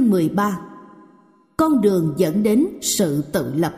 Chương 13. Con đường dẫn đến sự tự lập.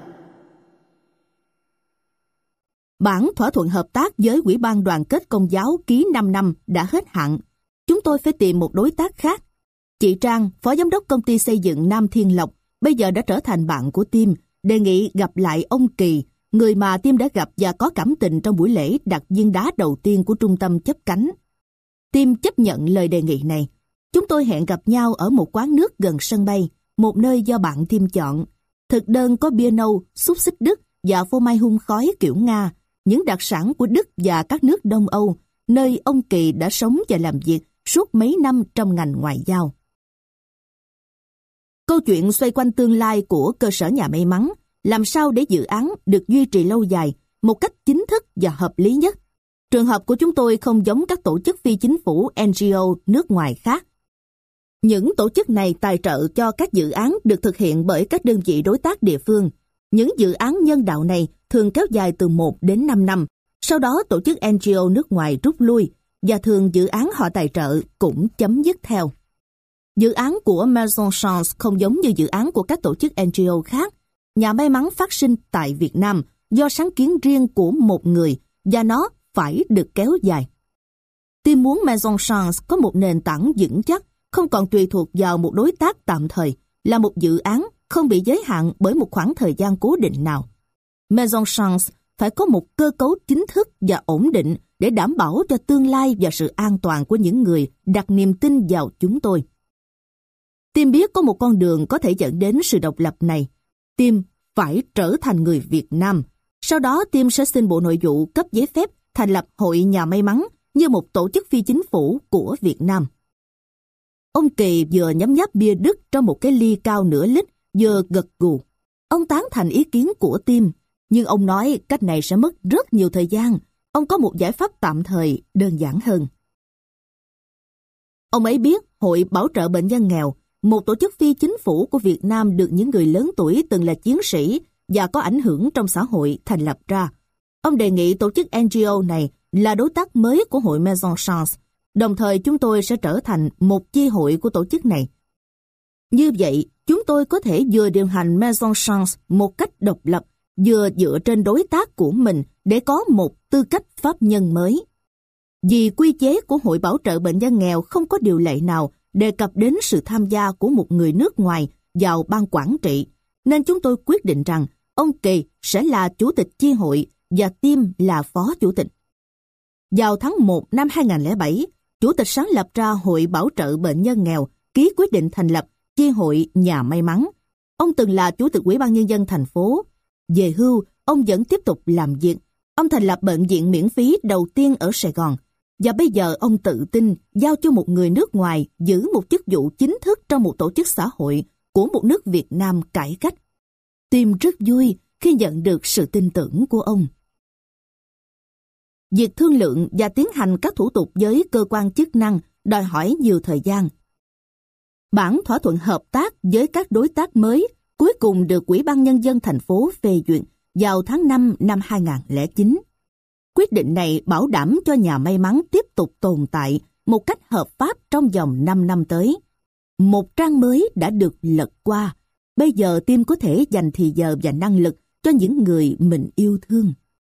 Bản thỏa thuận hợp tác với Ủy ban Đoàn kết Công giáo ký 5 năm đã hết hạn. Chúng tôi phải tìm một đối tác khác. Chị Trang, phó giám đốc công ty xây dựng Nam Thiên Lộc, bây giờ đã trở thành bạn của Tim, đề nghị gặp lại ông Kỳ, người mà Tim đã gặp và có cảm tình trong buổi lễ đặt viên đá đầu tiên của trung tâm chấp cánh. Tim chấp nhận lời đề nghị này. Chúng tôi hẹn gặp nhau ở một quán nước gần sân bay, một nơi do bạn Tim chọn. Thực đơn có bia nâu, xúc xích Đức và phô mai hun khói kiểu Nga, những đặc sản của Đức và các nước Đông Âu, nơi ông Kỳ đã sống và làm việc suốt mấy năm trong ngành ngoại giao. Câu chuyện xoay quanh tương lai của cơ sở nhà may mắn, làm sao để dự án được duy trì lâu dài, một cách chính thức và hợp lý nhất. Trường hợp của chúng tôi không giống các tổ chức phi chính phủ NGO nước ngoài khác. Những tổ chức này tài trợ cho các dự án được thực hiện bởi các đơn vị đối tác địa phương. Những dự án nhân đạo này thường kéo dài từ 1 đến 5 năm. Sau đó tổ chức NGO nước ngoài rút lui và thường dự án họ tài trợ cũng chấm dứt theo. Dự án của Maison Chance không giống như dự án của các tổ chức NGO khác. Nhà may mắn phát sinh tại Việt Nam do sáng kiến riêng của một người và nó phải được kéo dài. Tim muốn Maison Chance có một nền tảng vững chắc, không còn tùy thuộc vào một đối tác tạm thời, là một dự án không bị giới hạn bởi một khoảng thời gian cố định nào. Maison Chance phải có một cơ cấu chính thức và ổn định để đảm bảo cho tương lai và sự an toàn của những người đặt niềm tin vào chúng tôi. Tim biết có một con đường có thể dẫn đến sự độc lập này. Tim phải trở thành người Việt Nam. Sau đó Tim sẽ xin Bộ Nội vụ cấp giấy phép thành lập Hội Nhà May Mắn như một tổ chức phi chính phủ của Việt Nam. Ông Kỳ vừa nhấm nháp bia Đức trong một cái ly cao nửa lít, vừa gật gù. Ông tán thành ý kiến của Tim, nhưng ông nói cách này sẽ mất rất nhiều thời gian. Ông có một giải pháp tạm thời đơn giản hơn. Ông ấy biết Hội Bảo trợ Bệnh nhân nghèo, một tổ chức phi chính phủ của Việt Nam được những người lớn tuổi từng là chiến sĩ và có ảnh hưởng trong xã hội thành lập ra. Ông đề nghị tổ chức NGO này là đối tác mới của Hội Maison Chance. Đồng thời chúng tôi sẽ trở thành một chi hội của tổ chức này. Như vậy, chúng tôi có thể vừa điều hành Maison Chance một cách độc lập, vừa dựa trên đối tác của mình để có một tư cách pháp nhân mới. Vì quy chế của Hội Bảo trợ Bệnh nhân nghèo không có điều lệ nào đề cập đến sự tham gia của một người nước ngoài vào ban quản trị, nên chúng tôi quyết định rằng ông Kỳ sẽ là chủ tịch chi hội và Tim là phó chủ tịch. Vào tháng 1 năm 2007, Chủ tịch sáng lập ra Hội Bảo trợ Bệnh nhân nghèo ký quyết định thành lập chi hội Nhà May Mắn. Ông từng là Chủ tịch Ủy ban Nhân dân thành phố. Về hưu, ông vẫn tiếp tục làm việc. Ông thành lập bệnh viện miễn phí đầu tiên ở Sài Gòn. Và bây giờ ông tự tin giao cho một người nước ngoài giữ một chức vụ chính thức trong một tổ chức xã hội của một nước Việt Nam cải cách. Tim rất vui khi nhận được sự tin tưởng của ông. Việc thương lượng và tiến hành các thủ tục với cơ quan chức năng đòi hỏi nhiều thời gian. Bản thỏa thuận hợp tác với các đối tác mới cuối cùng được Ủy ban Nhân dân thành phố phê duyệt vào tháng 5 năm 2009. Quyết định này bảo đảm cho Nhà May Mắn tiếp tục tồn tại một cách hợp pháp trong vòng 5 năm tới. Một trang mới đã được lật qua. Bây giờ Tim có thể dành thì giờ và năng lực cho những người mình yêu thương.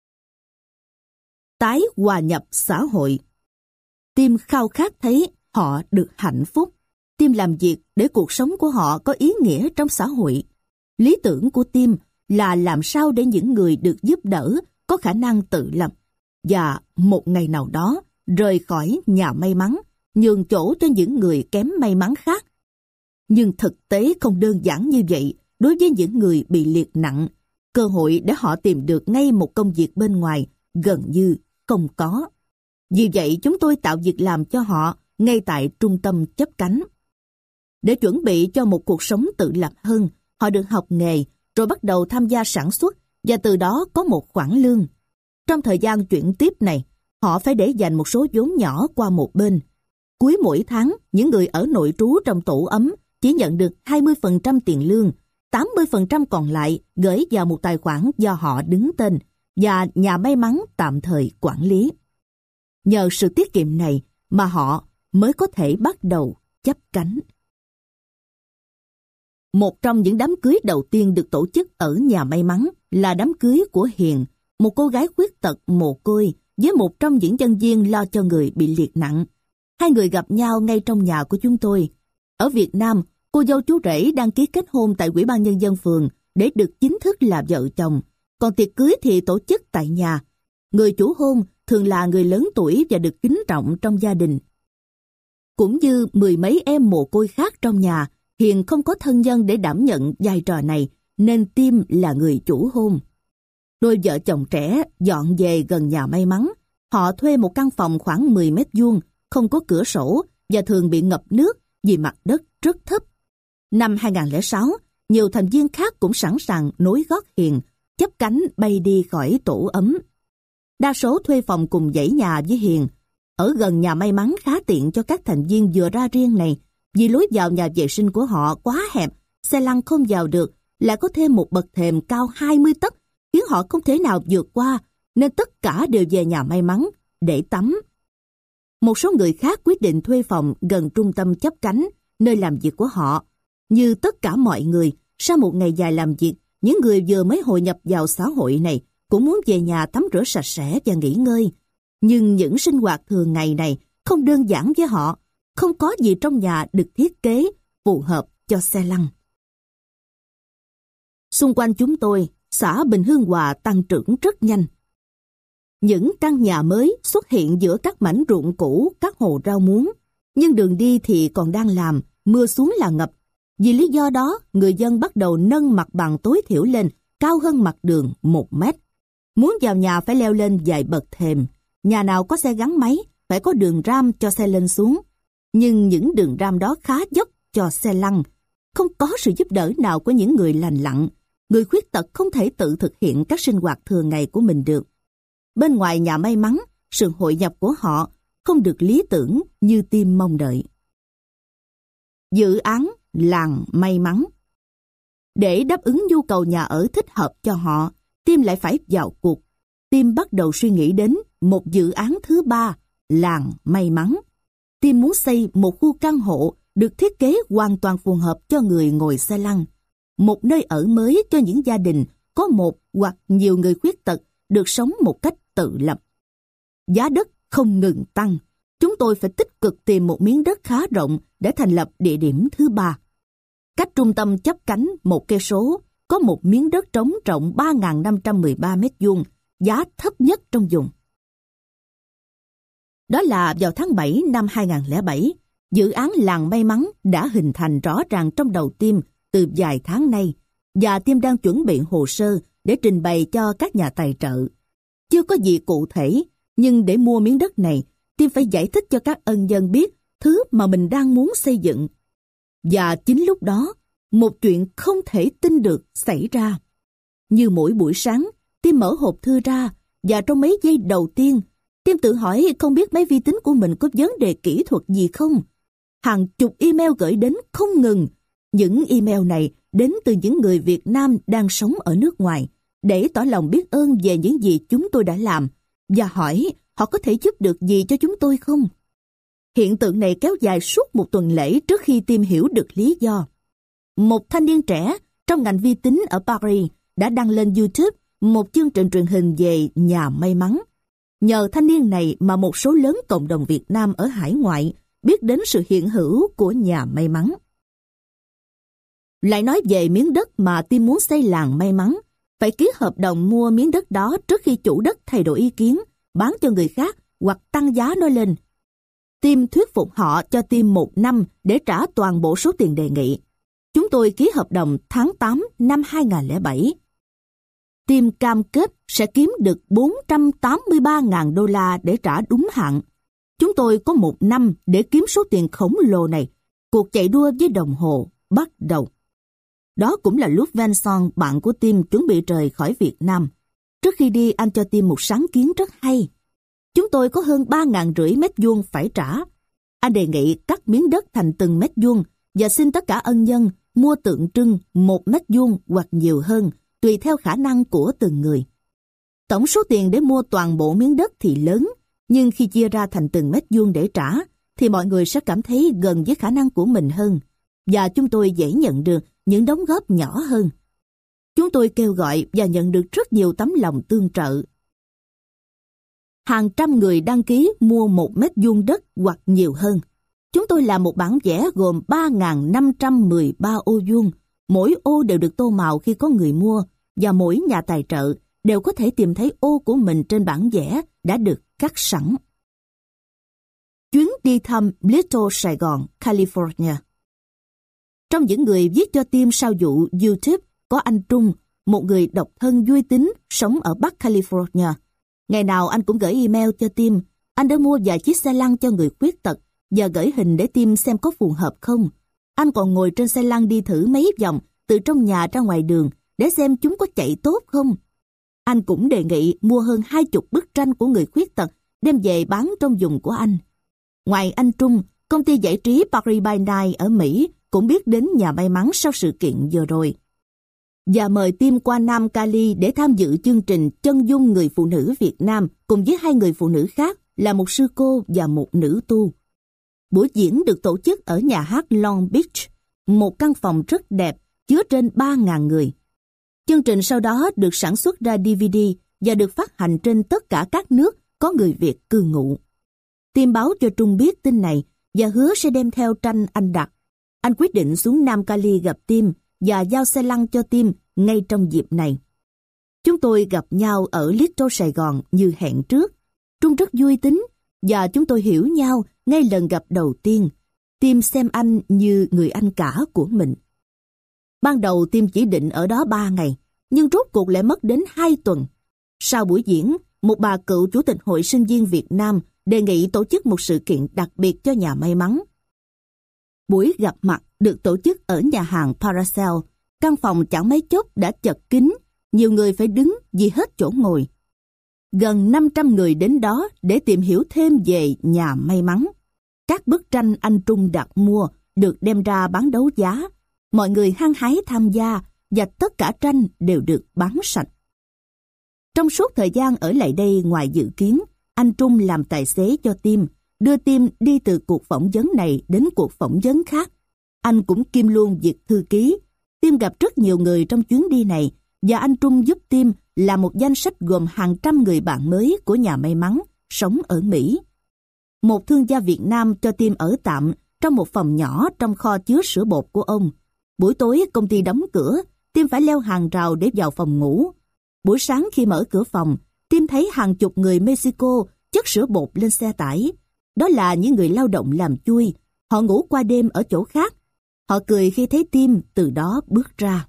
Tái hòa nhập xã hội. Tim khao khát thấy họ được hạnh phúc. Tim làm việc để cuộc sống của họ có ý nghĩa trong xã hội. Lý tưởng của Tim là làm sao để những người được giúp đỡ có khả năng tự lập và một ngày nào đó rời khỏi nhà may mắn, nhường chỗ cho những người kém may mắn khác. Nhưng thực tế không đơn giản như vậy đối với những người bị liệt nặng. Cơ hội để họ tìm được ngay một công việc bên ngoài gần như không có. Vì vậy chúng tôi tạo việc làm cho họ ngay tại trung tâm chấp cánh. Để chuẩn bị cho một cuộc sống tự lập hơn, họ được học nghề, rồi bắt đầu tham gia sản xuất và từ đó có một khoản lương. Trong thời gian chuyển tiếp này, họ phải để dành một số vốn nhỏ qua một bên. Cuối mỗi tháng, những người ở nội trú trong tổ ấm chỉ nhận được 20% tiền lương, 80% còn lại gửi vào một tài khoản do họ đứng tên và Nhà May Mắn tạm thời quản lý. Nhờ sự tiết kiệm này mà họ mới có thể bắt đầu chấp cánh. Một trong những đám cưới đầu tiên được tổ chức ở nhà may mắn là đám cưới của Hiền, một cô gái khuyết tật mồ côi với một trong những nhân viên lo cho người bị liệt nặng. Hai người gặp nhau ngay trong nhà của chúng tôi. Ở Việt Nam, cô dâu chú rể đăng ký kết hôn tại Ủy ban Nhân dân phường để được chính thức là vợ chồng. Còn tiệc cưới thì tổ chức tại nhà. Người chủ hôn thường là người lớn tuổi và được kính trọng trong gia đình. Cũng như mười mấy em mồ côi khác trong nhà, Hiền không có thân nhân để đảm nhận vai trò này, nên Tim là người chủ hôn. Đôi vợ chồng trẻ dọn về gần nhà may mắn. Họ thuê một căn phòng khoảng 10 mét vuông, không có cửa sổ và thường bị ngập nước vì mặt đất rất thấp. Năm 2006, nhiều thành viên khác cũng sẵn sàng nối gót Hiền, chắp cánh bay đi khỏi tổ ấm. Đa số thuê phòng cùng dãy nhà với Hiền. Ở gần nhà may mắn khá tiện cho các thành viên vừa ra riêng này, vì lối vào nhà vệ sinh của họ quá hẹp, xe lăn không vào được, lại có thêm một bậc thềm cao 20 tấc, khiến họ không thể nào vượt qua, nên tất cả đều về nhà may mắn để tắm. Một số người khác quyết định thuê phòng gần trung tâm chắp cánh, nơi làm việc của họ. Như tất cả mọi người, sau một ngày dài làm việc, những người vừa mới hội nhập vào xã hội này cũng muốn về nhà tắm rửa sạch sẽ và nghỉ ngơi. Nhưng những sinh hoạt thường ngày này không đơn giản với họ, không có gì trong nhà được thiết kế phù hợp cho xe lăn. Xung quanh chúng tôi, xã Bình Hương Hòa tăng trưởng rất nhanh. Những căn nhà mới xuất hiện giữa các mảnh ruộng cũ, các hồ rau muống. Nhưng đường đi thì còn đang làm, mưa xuống là ngập. Vì lý do đó, người dân bắt đầu nâng mặt bằng tối thiểu lên, cao hơn mặt đường 1 mét. Muốn vào nhà phải leo lên vài bậc thềm. Nhà nào có xe gắn máy, phải có đường ram cho xe lên xuống. Nhưng những đường ram đó khá dốc cho xe lăn. Không có sự giúp đỡ nào của những người lành lặn. Người khuyết tật không thể tự thực hiện các sinh hoạt thường ngày của mình được. Bên ngoài nhà may mắn, sự hội nhập của họ không được lý tưởng như Tim mong đợi. Dự án làng may mắn. Để đáp ứng nhu cầu nhà ở thích hợp cho họ, Tim lại phải vào cuộc. Tim bắt đầu suy nghĩ đến một dự án thứ ba, làng may mắn. Tim muốn xây một khu căn hộ được thiết kế hoàn toàn phù hợp cho người ngồi xe lăn. Một nơi ở mới cho những gia đình có một hoặc nhiều người khuyết tật được sống một cách tự lập. Giá đất không ngừng tăng. Chúng tôi phải tích cực tìm một miếng đất khá rộng để thành lập địa điểm thứ ba. Cách trung tâm chắp cánh 1 cây số, có một miếng đất trống rộng 3.513 mét vuông, giá thấp nhất trong vùng. Đó là vào tháng 7 năm 2007, dự án làng may mắn đã hình thành rõ ràng trong đầu Tim từ vài tháng nay, và Tim đang chuẩn bị hồ sơ để trình bày cho các nhà tài trợ. Chưa có gì cụ thể, nhưng để mua miếng đất này, Tim phải giải thích cho các ân nhân biết thứ mà mình đang muốn xây dựng. Và chính lúc đó, một chuyện không thể tin được xảy ra. Như mỗi buổi sáng, Tim mở hộp thư ra, và trong mấy giây đầu tiên, Tim tự hỏi không biết máy vi tính của mình có vấn đề kỹ thuật gì không. Hàng chục email gửi đến không ngừng. Những email này đến từ những người Việt Nam đang sống ở nước ngoài, để tỏ lòng biết ơn về những gì chúng tôi đã làm, và hỏi họ có thể giúp được gì cho chúng tôi không. Hiện tượng này kéo dài suốt một tuần lễ trước khi Tim hiểu được lý do. Một thanh niên trẻ trong ngành vi tính ở Paris đã đăng lên YouTube một chương trình truyền hình về nhà may mắn. Nhờ thanh niên này mà một số lớn cộng đồng Việt Nam ở hải ngoại biết đến sự hiện hữu của nhà may mắn. Lại nói về miếng đất mà Tim muốn xây làng may mắn, phải ký hợp đồng mua miếng đất đó trước khi chủ đất thay đổi ý kiến, bán cho người khác hoặc tăng giá nó lên. Tim thuyết phục họ cho Tim 1 năm để trả toàn bộ số tiền đề nghị. Chúng tôi ký hợp đồng tháng 8 năm 2007. Tim cam kết sẽ kiếm được 483.000 đô la để trả đúng hạn. Chúng tôi có 1 năm để kiếm số tiền khổng lồ này. Cuộc chạy đua với đồng hồ bắt đầu. Đó cũng là lúc Vincent, bạn của Tim, chuẩn bị rời khỏi Việt Nam. Trước khi đi, anh cho Tim một sáng kiến rất hay. Chúng tôi có hơn 3.500 mét vuông phải trả. Anh đề nghị cắt miếng đất thành từng mét vuông và xin tất cả ân nhân mua tượng trưng 1 mét vuông hoặc nhiều hơn, tùy theo khả năng của từng người. Tổng số tiền để mua toàn bộ miếng đất thì lớn, nhưng khi chia ra thành từng mét vuông để trả, thì mọi người sẽ cảm thấy gần với khả năng của mình hơn. Và chúng tôi dễ nhận được những đóng góp nhỏ hơn. Chúng tôi kêu gọi và nhận được rất nhiều tấm lòng tương trợ. Hàng trăm người đăng ký mua 1 mét vuông đất hoặc nhiều hơn. Chúng tôi làm một bản vẽ gồm 3.513 ô vuông. Mỗi ô đều được tô màu khi có người mua, và mỗi nhà tài trợ đều có thể tìm thấy ô của mình trên bản vẽ đã được cắt sẵn. Chuyến đi thăm Little Sài Gòn, California. Trong những người viết cho team sau vụ YouTube có anh Trung, một người độc thân vui tính sống ở Bắc California. Ngày nào anh cũng gửi email cho team. Anh đã mua vài chiếc xe lăn cho người khuyết tật và gửi hình để team xem có phù hợp không. Anh còn ngồi trên xe lăn đi thử mấy vòng từ trong nhà ra ngoài đường để xem chúng có chạy tốt không. Anh cũng đề nghị mua hơn 20 bức tranh của người khuyết tật đem về bán trong vùng của anh. Ngoài anh Trung, công ty giải trí Paris by Night ở Mỹ cũng biết đến nhà may mắn sau sự kiện vừa rồi, và mời team qua Nam Cali để tham dự chương trình chân dung người phụ nữ Việt Nam cùng với 2 người phụ nữ khác là một sư cô và một nữ tu. Buổi diễn được tổ chức ở nhà hát Long Beach, một căn phòng rất đẹp chứa trên 3.000 người. Chương trình sau đó được sản xuất ra DVD và được phát hành trên tất cả các nước có người Việt cư ngụ. Team báo cho Trung biết tin này và hứa sẽ đem theo tranh anh đặt. Anh quyết định xuống Nam Cali gặp team và giao xe lăn cho team ngay trong dịp này. Chúng tôi gặp nhau ở Little Sài Gòn như hẹn trước. Trung rất vui tính và chúng tôi hiểu nhau ngay lần gặp đầu tiên. Team xem anh như người anh cả của mình. Ban đầu team chỉ định ở đó 3 ngày, nhưng rốt cuộc lại mất đến 2 tuần. Sau buổi diễn, một bà cựu chủ tịch Hội Sinh viên Việt Nam đề nghị tổ chức một sự kiện đặc biệt cho nhà may mắn. Buổi gặp mặt được tổ chức ở nhà hàng Paracel. Căn phòng chẳng mấy chốc đã chật kín, nhiều người phải đứng vì hết chỗ ngồi. Gần 500 người đến đó để tìm hiểu thêm về nhà may mắn. Các bức tranh anh Trung đặt mua được đem ra bán đấu giá. Mọi người hăng hái tham gia và tất cả tranh đều được bán sạch. Trong suốt thời gian ở lại đây, ngoài dự kiến, anh Trung làm tài xế cho team, đưa team đi từ cuộc phỏng vấn này đến cuộc phỏng vấn khác. Anh cũng kiêm luôn việc thư ký. Team gặp rất nhiều người trong chuyến đi này và anh Trung giúp team làm một danh sách gồm hàng trăm người bạn mới của nhà may mắn sống ở Mỹ. Một thương gia Việt Nam cho team ở tạm trong một phòng nhỏ trong kho chứa sữa bột của ông. Buổi tối công ty đóng cửa, team phải leo hàng rào để vào phòng ngủ. Buổi sáng khi mở cửa phòng, team thấy hàng chục người Mexico chất sữa bột lên xe tải. Đó là những người lao động làm chui. Họ ngủ qua đêm ở chỗ khác. Họ cười khi thấy team từ đó bước ra.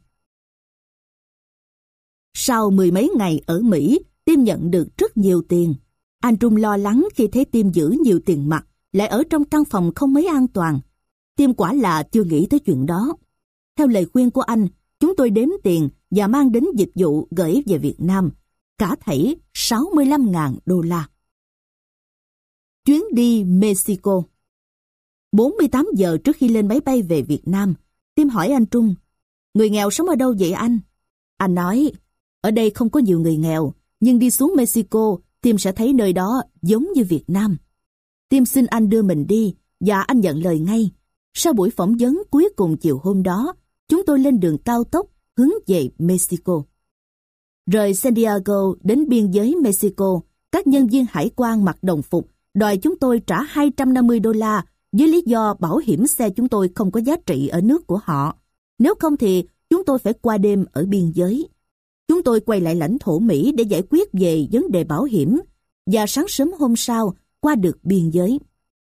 Sau 10 mấy ngày ở Mỹ, team nhận được rất nhiều tiền. Anh Trung lo lắng khi thấy team giữ nhiều tiền mặt, lại ở trong căn phòng không mấy an toàn. Team quả là chưa nghĩ tới chuyện đó. Theo lời khuyên của anh, chúng tôi đếm tiền và mang đến dịch vụ gửi về Việt Nam. Cả thảy $65.000. Chuyến đi Mexico. 48 giờ trước khi lên máy bay về Việt Nam, team hỏi anh Trung, người nghèo sống ở đâu vậy anh? Anh nói, ở đây không có nhiều người nghèo, nhưng đi xuống Mexico, team sẽ thấy nơi đó giống như Việt Nam. Team xin anh đưa mình đi, và anh nhận lời ngay. Sau buổi phỏng vấn cuối cùng chiều hôm đó, chúng tôi lên đường cao tốc hướng về Mexico. Rời San Diego đến biên giới Mexico, các nhân viên hải quan mặc đồng phục đòi chúng tôi trả $250 với lý do bảo hiểm xe chúng tôi không có giá trị ở nước của họ. Nếu không thì chúng tôi phải qua đêm ở biên giới. Chúng tôi quay lại lãnh thổ Mỹ để giải quyết về vấn đề bảo hiểm và sáng sớm hôm sau qua được biên giới.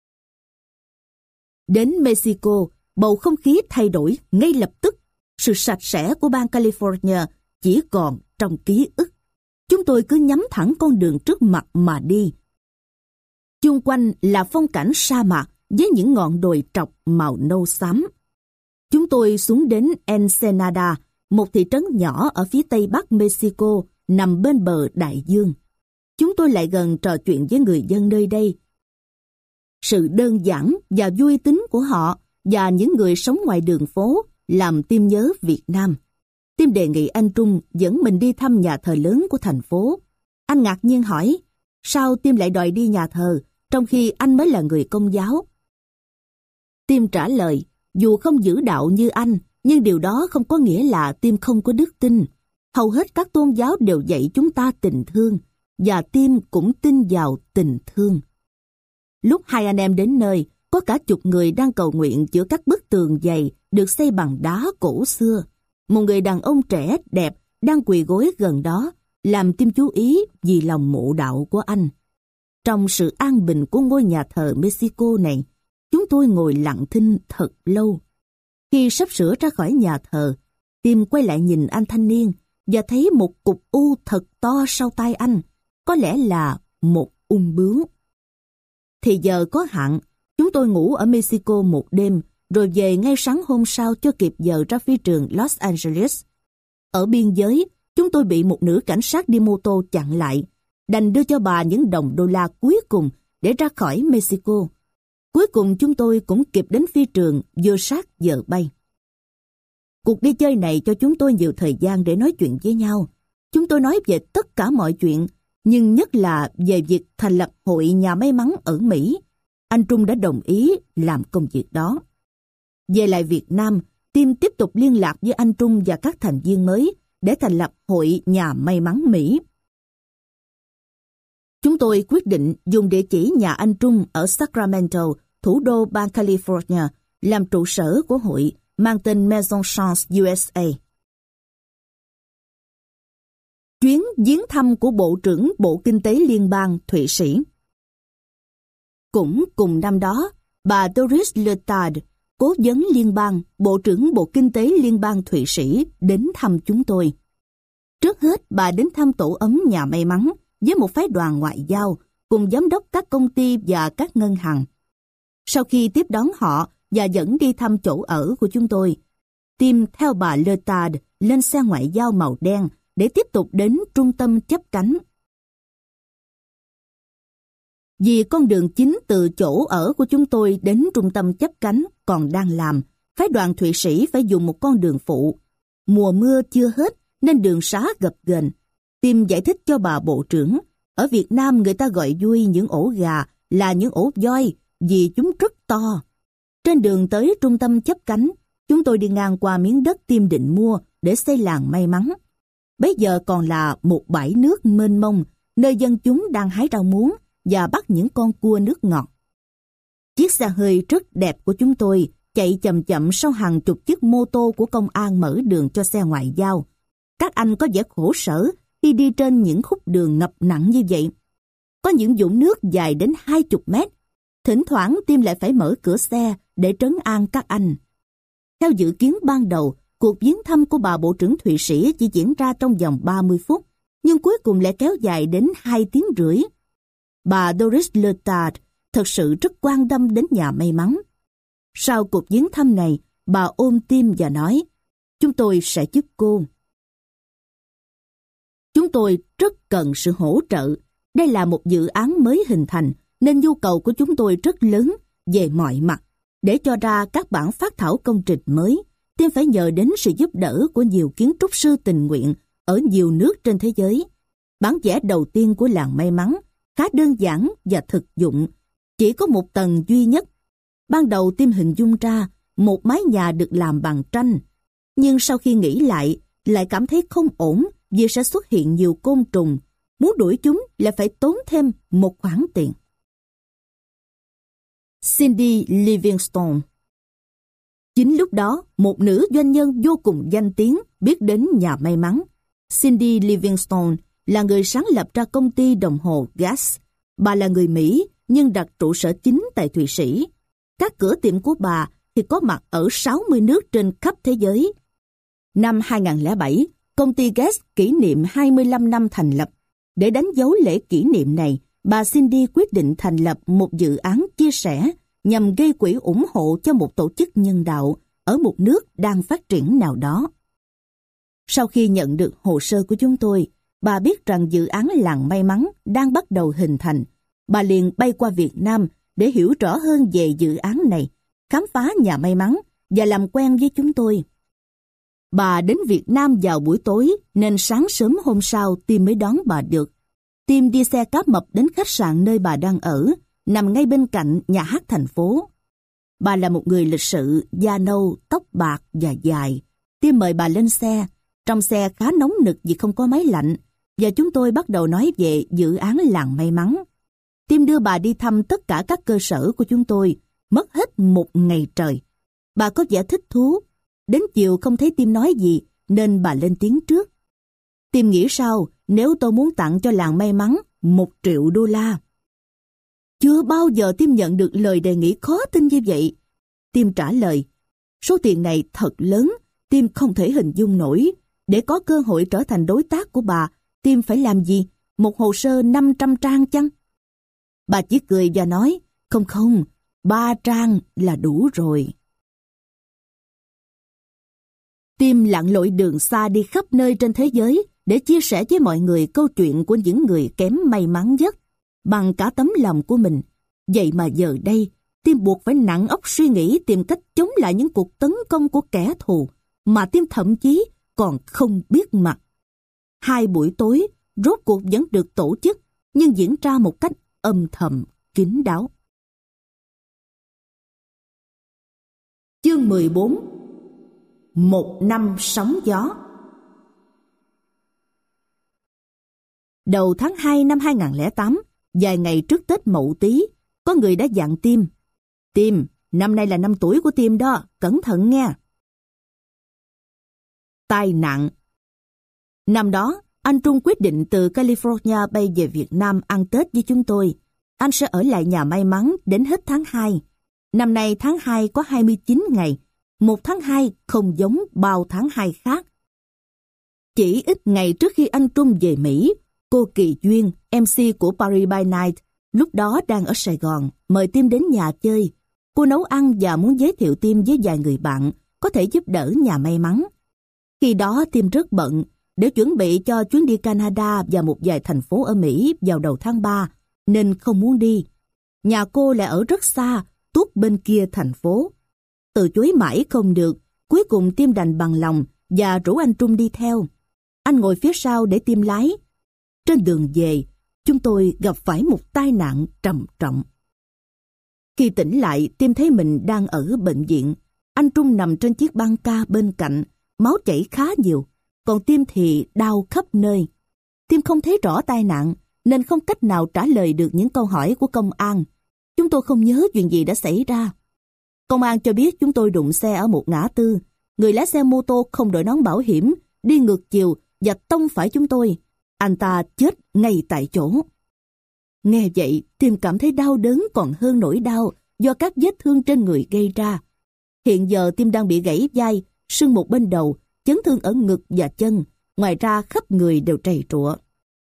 Đến Mexico, bầu không khí thay đổi ngay lập tức. Sự sạch sẽ của bang California chỉ còn trong ký ức. Chúng tôi cứ nhắm thẳng con đường trước mặt mà đi. Chung quanh là phong cảnh sa mạc với những ngọn đồi trọc màu nâu xám. Chúng tôi xuống đến Ensenada, một thị trấn nhỏ ở phía tây bắc Mexico, nằm bên bờ đại dương. Chúng tôi lại gần trò chuyện với người dân nơi đây. Sự đơn giản và vui tính của họ và những người sống ngoài đường phố làm team nhớ Việt Nam. Team đề nghị anh Trung dẫn mình đi thăm nhà thờ lớn của thành phố. Anh ngạc nhiên hỏi, sao team lại đòi đi nhà thờ, trong khi anh mới là người Công giáo? Team trả lời, dù không giữ đạo như anh, Nhưng điều đó không có nghĩa là Tim không có đức tin. Hầu hết các tôn giáo đều dạy chúng ta tình thương, và Tim cũng tin vào tình thương. Lúc hai anh em đến nơi, có cả chục người đang cầu nguyện giữa các bức tường dày được xây bằng đá cổ xưa. Một người đàn ông trẻ đẹp đang quỳ gối gần đó, làm Tim chú ý vì lòng mộ đạo của anh. Trong sự an bình của ngôi nhà thờ Mexico này, chúng tôi ngồi lặng thinh thật lâu. Khi sắp sửa ra khỏi nhà thờ, Tim quay lại nhìn anh thanh niên và thấy một cục u thật to sau tay anh, có lẽ là một ung bướu. Thì giờ có hạn, chúng tôi ngủ ở Mexico một đêm, rồi về ngay sáng hôm sau cho kịp giờ ra phi trường Los Angeles. Ở biên giới, chúng tôi bị một nữ cảnh sát đi mô tô chặn lại, đành đưa cho bà những đồng đô la cuối cùng để ra khỏi Mexico. Cuối cùng chúng tôi cũng kịp đến phi trường vừa sát giờ bay. Cuộc đi chơi này cho chúng tôi nhiều thời gian để nói chuyện với nhau. Chúng tôi nói về tất cả mọi chuyện, nhưng nhất là về việc thành lập hội nhà may mắn ở Mỹ. Anh Trung đã đồng ý làm công việc đó. Về lại Việt Nam, Tim tiếp tục liên lạc với anh Trung và các thành viên mới để thành lập hội nhà may mắn Mỹ. Chúng tôi quyết định dùng địa chỉ nhà anh Trung ở Sacramento, thủ đô bang California, làm trụ sở của hội, mang tên Maison Chance USA. Chuyến viếng thăm của Bộ trưởng Bộ Kinh tế Liên bang Thụy Sĩ. Cũng cùng năm đó, bà Doris Leuthard, cố vấn liên bang, Bộ trưởng Bộ Kinh tế Liên bang Thụy Sĩ, đến thăm chúng tôi. Trước hết, bà đến thăm tổ ấm nhà may mắn với một phái đoàn ngoại giao, cùng giám đốc các công ty và các ngân hàng. Sau khi tiếp đón họ và dẫn đi thăm chỗ ở của chúng tôi, Tim theo bà Leuthard lên xe ngoại giao màu đen để tiếp tục đến trung tâm chấp cánh. Vì con đường chính từ chỗ ở của chúng tôi đến trung tâm chấp cánh còn đang làm, phái đoàn Thụy Sĩ phải dùng một con đường phụ. Mùa mưa chưa hết nên đường xá gập ghềnh. Tim giải thích cho bà bộ trưởng, ở Việt Nam người ta gọi vui những ổ gà là những ổ voi vì chúng rất to. Trên đường tới trung tâm chấp cánh, chúng tôi đi ngang qua miếng đất Tim định mua để xây làng may mắn. Bấy giờ còn là một bãi nước mênh mông, nơi dân chúng đang hái rau muống và bắt những con cua nước ngọt. Chiếc xe hơi rất đẹp của chúng tôi chạy chậm chậm sau hàng chục chiếc mô tô của công an mở đường cho xe ngoại giao. Các anh có vẻ khổ sở khi đi trên những khúc đường ngập nặng như vậy. Có những vũng nước dài đến 20 mét. Thỉnh thoảng Tim lại phải mở cửa xe để trấn an các anh. Theo dự kiến ban đầu, cuộc viếng thăm của bà Bộ trưởng Thụy Sĩ chỉ diễn ra trong vòng 30 phút, nhưng cuối cùng lại kéo dài đến 2 tiếng rưỡi. Bà Doris Leuthard thật sự rất quan tâm đến nhà may mắn. Sau cuộc viếng thăm này, bà ôm Tim và nói, chúng tôi sẽ giúp cô. Chúng tôi rất cần sự hỗ trợ. Đây là một dự án mới hình thành, nên nhu cầu của chúng tôi rất lớn về mọi mặt. Để cho ra các bản phác thảo công trình mới, Tim phải nhờ đến sự giúp đỡ của nhiều kiến trúc sư tình nguyện ở nhiều nước trên thế giới. Bản vẽ đầu tiên của làng may mắn khá đơn giản và thực dụng, chỉ có một tầng duy nhất. Ban đầu Tim hình dung ra một mái nhà được làm bằng tranh, nhưng sau khi nghĩ lại cảm thấy không ổn vì sẽ xuất hiện nhiều côn trùng. Muốn đuổi chúng là phải tốn thêm một khoản tiền. Cindy Livingstone. Chính lúc đó, một nữ doanh nhân vô cùng danh tiếng biết đến nhà may mắn. Cindy Livingstone là người sáng lập ra công ty đồng hồ Gas. Bà là người Mỹ nhưng đặt trụ sở chính tại Thụy Sĩ. Các cửa tiệm của bà thì có mặt ở 60 nước trên khắp thế giới. Năm 2007, công ty Gas kỷ niệm 25 năm thành lập. Để đánh dấu lễ kỷ niệm này, bà Cindy quyết định thành lập một dự án chia sẻ nhằm gây quỹ ủng hộ cho một tổ chức nhân đạo ở một nước đang phát triển nào đó. Sau khi nhận được hồ sơ của chúng tôi, bà biết rằng dự án làng may mắn đang bắt đầu hình thành. Bà liền bay qua Việt Nam để hiểu rõ hơn về dự án này, khám phá nhà may mắn và làm quen với chúng tôi. Bà đến Việt Nam vào buổi tối nên sáng sớm hôm sau Tim mới đón bà được. Tim đi xe cá mập đến khách sạn nơi bà đang ở, nằm ngay bên cạnh nhà hát thành phố. Bà là một người lịch sự, da nâu, tóc bạc và dài. Tim mời bà lên xe. Trong xe khá nóng nực vì không có máy lạnh, và chúng tôi bắt đầu nói về dự án làng may mắn. Tim đưa bà đi thăm tất cả các cơ sở của chúng tôi, mất hết một ngày trời. Bà có vẻ thích thú. Đến chiều không thấy Tim nói gì, nên bà lên tiếng trước. Tim nghĩ sao nếu tôi muốn tặng cho làng may mắn $1.000.000? Chưa bao giờ Tim nhận được lời đề nghị khó tin như vậy. Tim trả lời, số tiền này thật lớn, Tim không thể hình dung nổi. Để có cơ hội trở thành đối tác của bà, Tim phải làm gì? Một hồ sơ 500 trang chăng? Bà chỉ cười và nói, không, 3 trang là đủ rồi. Tim lặn lội đường xa đi khắp nơi trên thế giới để chia sẻ với mọi người câu chuyện của những người kém may mắn nhất, bằng cả tấm lòng của mình. Vậy mà giờ đây, Tim buộc phải nặng óc suy nghĩ tìm cách chống lại những cuộc tấn công của kẻ thù, mà Tim thậm chí còn không biết mặt. 2 buổi tối, rốt cuộc vẫn được tổ chức, nhưng diễn ra một cách âm thầm, kín đáo. Chương 14. Một năm sóng gió. Đầu tháng 2 năm 2008, vài ngày trước Tết Mậu Tý, có người đã dặn Tim, Tim, năm nay là năm tuổi của Tim đó, cẩn thận nghe. Tai nạn. Năm đó, anh Trung quyết định từ California bay về Việt Nam ăn Tết với chúng tôi. Anh sẽ ở lại nhà may mắn đến hết tháng 2. Năm nay tháng 2 có 29 ngày, một tháng 2 không giống bao tháng 2 khác. Chỉ ít ngày trước khi anh Trung về Mỹ, cô Kỳ Duyên, MC của Paris by Night, lúc đó đang ở Sài Gòn, mời Tim đến nhà chơi. Cô nấu ăn và muốn giới thiệu Tim với vài người bạn có thể giúp đỡ nhà may mắn. Khi đó Tim rất bận để chuẩn bị cho chuyến đi Canada và một vài thành phố ở Mỹ vào đầu tháng 3, nên không muốn đi. Nhà cô lại ở rất xa, tuốt bên kia thành phố. Từ chối mãi không được, cuối cùng Tim đành bằng lòng và rủ anh Trung đi theo. Anh ngồi phía sau để Tim lái. Trên đường về, chúng tôi gặp phải một tai nạn trầm trọng. Khi tỉnh lại, Tim thấy mình đang ở bệnh viện. Anh Trung nằm trên chiếc băng ca bên cạnh, máu chảy khá nhiều, còn Tim thì đau khắp nơi. Tim không thấy rõ tai nạn, nên không cách nào trả lời được những câu hỏi của công an. Chúng tôi không nhớ chuyện gì đã xảy ra. Công an cho biết chúng tôi đụng xe ở một ngã tư. Người lái xe mô tô không đội nón bảo hiểm, đi ngược chiều và tông phải chúng tôi. Anh ta chết ngay tại chỗ. Nghe vậy, Tim cảm thấy đau đớn còn hơn nỗi đau do các vết thương trên người gây ra. Hiện giờ Tim đang bị gãy vai, sưng một bên đầu, chấn thương ở ngực và chân. Ngoài ra khắp người đều trầy trụa.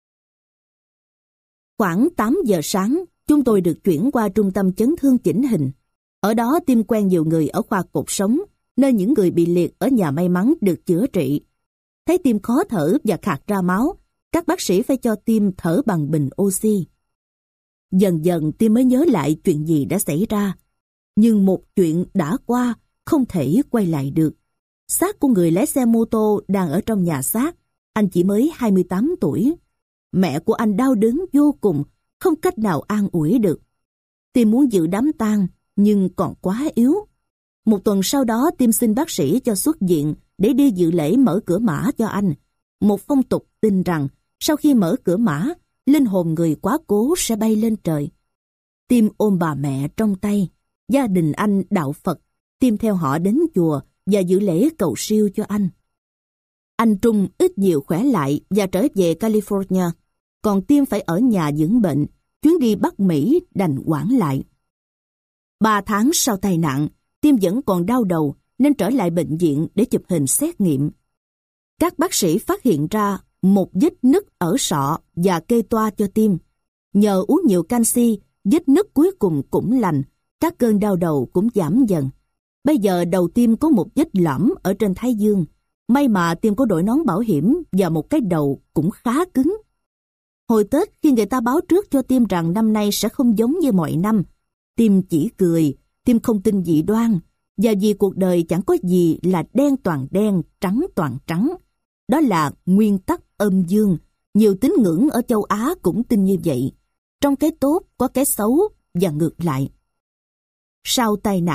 Khoảng 8 giờ sáng, chúng tôi được chuyển qua trung tâm chấn thương chỉnh hình. Ở đó Tim quen nhiều người ở khoa cột sống, nơi những người bị liệt ở nhà may mắn được chữa trị. Thấy Tim khó thở và khạc ra máu, các bác sĩ phải cho Tim thở bằng bình oxy. Dần dần Tim mới nhớ lại chuyện gì đã xảy ra. Nhưng một chuyện đã qua, không thể quay lại được. Xác của người lái xe mô tô đang ở trong nhà xác. Anh chỉ mới 28 tuổi. Mẹ của anh đau đớn vô cùng, không cách nào an ủi được. Tim muốn dự đám tang, nhưng còn quá yếu. Một tuần sau đó Tim xin bác sĩ cho xuất viện để đi dự lễ mở cửa mã cho anh. Một phong tục tin rằng sau khi mở cửa mã, linh hồn người quá cố sẽ bay lên trời. Tim ôm bà mẹ trong tay. Gia đình anh đạo Phật. Tim theo họ đến chùa và dự lễ cầu siêu cho anh. Anh Trung ít nhiều khỏe lại và trở về California. Còn Tim phải ở nhà dưỡng bệnh. Chuyến đi Bắc Mỹ đành hoãn lại. 3 tháng sau tai nạn, Tim vẫn còn đau đầu nên trở lại bệnh viện để chụp hình xét nghiệm. Các bác sĩ phát hiện ra một vết nứt ở sọ và kê toa cho Tim. Nhờ uống nhiều canxi, vết nứt cuối cùng cũng lành, các cơn đau đầu cũng giảm dần. Bây giờ đầu Tim có một vết lõm ở trên thái dương. May mà Tim có đội nón bảo hiểm và một cái đầu cũng khá cứng. Hồi Tết khi người ta báo trước cho Tim rằng năm nay sẽ không giống như mọi năm, Tim chỉ cười. Tim không tin dị đoan, và vì cuộc đời chẳng có gì là đen toàn đen, trắng toàn trắng. Đó là nguyên tắc âm dương. Nhiều tín ngưỡng ở châu Á cũng tin như vậy. Trong cái tốt có cái xấu và ngược lại. Sau tai nạn,